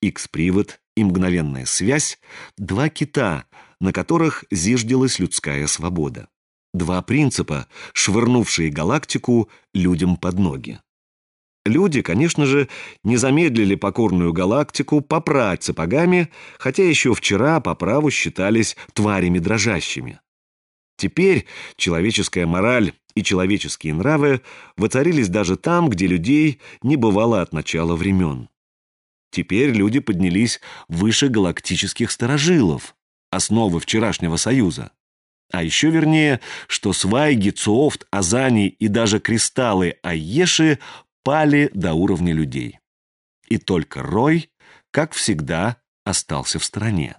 X-привод и мгновенная связь — два кита, на которых зиждилась людская свобода. Два принципа, швырнувшие галактику людям под ноги. Люди, конечно же, не замедлили покорную галактику попрать сапогами, хотя еще вчера по праву считались тварями дрожащими. Теперь человеческая мораль и человеческие нравы воцарились даже там, где людей не бывало от начала времен. Теперь люди поднялись выше галактических старожилов, основы вчерашнего союза. А еще вернее, что свайги, Цуофт, Азани и даже кристаллы Айеши пали до уровня людей. И только Рой, как всегда, остался в стороне.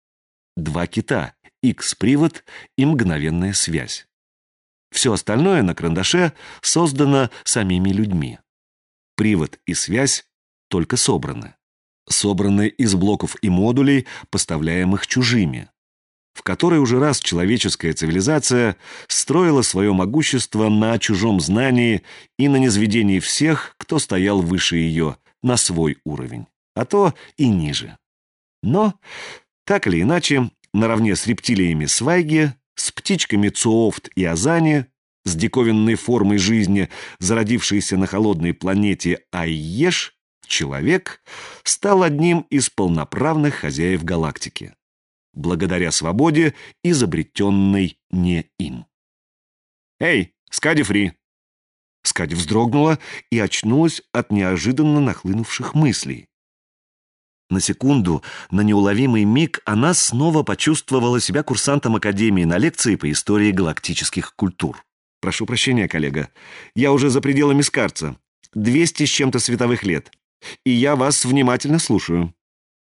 Два кита, X-привод и мгновенная связь. Все остальное на карандаше создано самими людьми. Привод и связь только собраны. Собраны из блоков и модулей, поставляемых чужими, в которой уже раз человеческая цивилизация строила свое могущество на чужом знании и на низведении всех, кто стоял выше ее, на свой уровень, а то и ниже. Но, так или иначе, наравне с рептилиями свайги, с птичками Цуофт и Азани, с диковинной формой жизни, зародившейся на холодной планете Айеш, человек стал одним из полноправных хозяев галактики, благодаря свободе, изобретенной не им. «Эй, Скади Фри!» Скади вздрогнула и очнулась от неожиданно нахлынувших мыслей. На секунду, на неуловимый миг, она снова почувствовала себя курсантом Академии на лекции по истории галактических культур. «Прошу прощения, коллега, я уже за пределами Скарца. 200 с чем-то световых лет. И я вас внимательно слушаю».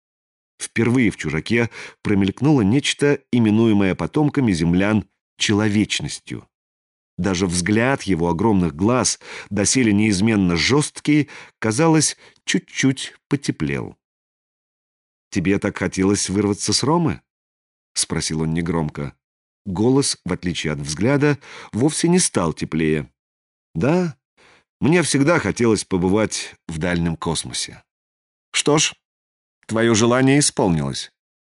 Впервые в «Чужаке» промелькнуло нечто, именуемое потомками землян человечностью. Даже взгляд его огромных глаз, доселе неизменно жесткий, казалось, чуть-чуть потеплел. «Тебе так хотелось вырваться с Ромы?» — спросил он негромко. Голос, в отличие от взгляда, вовсе не стал теплее. «Да, мне всегда хотелось побывать в дальнем космосе». «Что ж, твое желание исполнилось».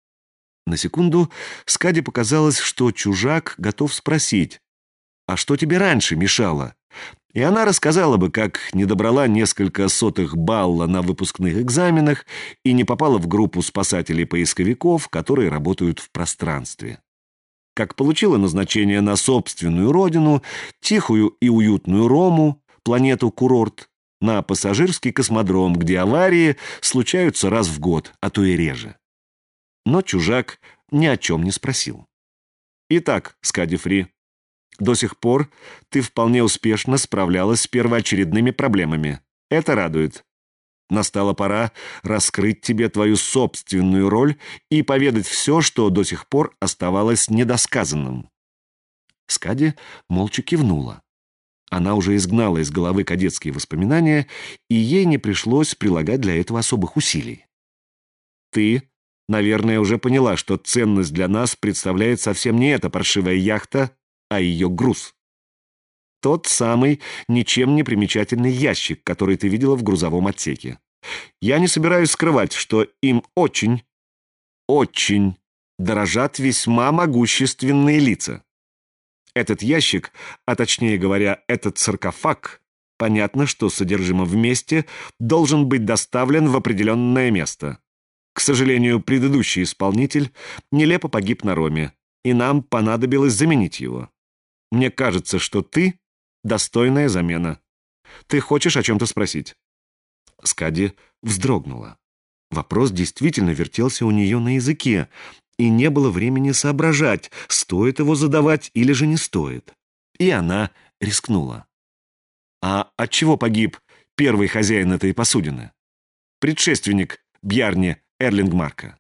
На секунду Скади показалось, что чужак готов спросить: «А что тебе раньше мешало?» И она рассказала бы, как не добрала несколько сотых балла на выпускных экзаменах и не попала в группу спасателей-поисковиков, которые работают в пространстве. Как получила назначение на собственную родину, тихую и уютную Рому, планету-курорт, на пассажирский космодром, где аварии случаются раз в год, а то и реже. Но чужак ни о чем не спросил. «Итак, Скади Фри, до сих пор ты вполне успешно справлялась с первоочередными проблемами. Это радует. Настала пора раскрыть тебе твою собственную роль и поведать все, что до сих пор оставалось недосказанным». Скади молча кивнула. Она уже изгнала из головы кадетские воспоминания, и ей не пришлось прилагать для этого особых усилий. «Ты, наверное, уже поняла, что ценность для нас представляет совсем не эта паршивая яхта, а ее груз. Тот самый ничем не примечательный ящик, который ты видела в грузовом отсеке. Я не собираюсь скрывать, что им очень, очень дорожат весьма могущественные лица. Этот ящик, а точнее говоря, этот саркофаг, понятно, что содержимое вместе, должен быть доставлен в определенное место. К сожалению, предыдущий исполнитель нелепо погиб на Роме, и нам понадобилось заменить его. Мне кажется, что ты достойная замена. Ты хочешь о чем-то спросить?» Скади вздрогнула. Вопрос действительно вертелся у нее на языке, и не было времени соображать, стоит его задавать или же не стоит. И она рискнула. «А от чего погиб первый хозяин этой посудины? Предшественник Бьярни Эрлингмарка?»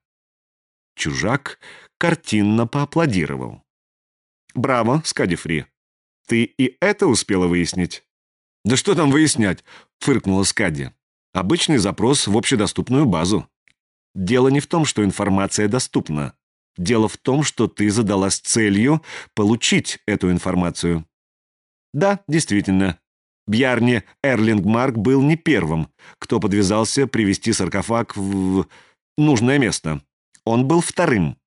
Чужак картинно поаплодировал. «Браво, Скади Фри. Ты и это успела выяснить?» «Да что там выяснять?» — фыркнула Скади. «Обычный запрос в общедоступную базу. Дело не в том, что информация доступна. Дело в том, что ты задалась целью получить эту информацию». Да, действительно, Бьярни Эрлингмарк был не первым, кто подвязался привести саркофаг в... Нужное место. Он был вторым.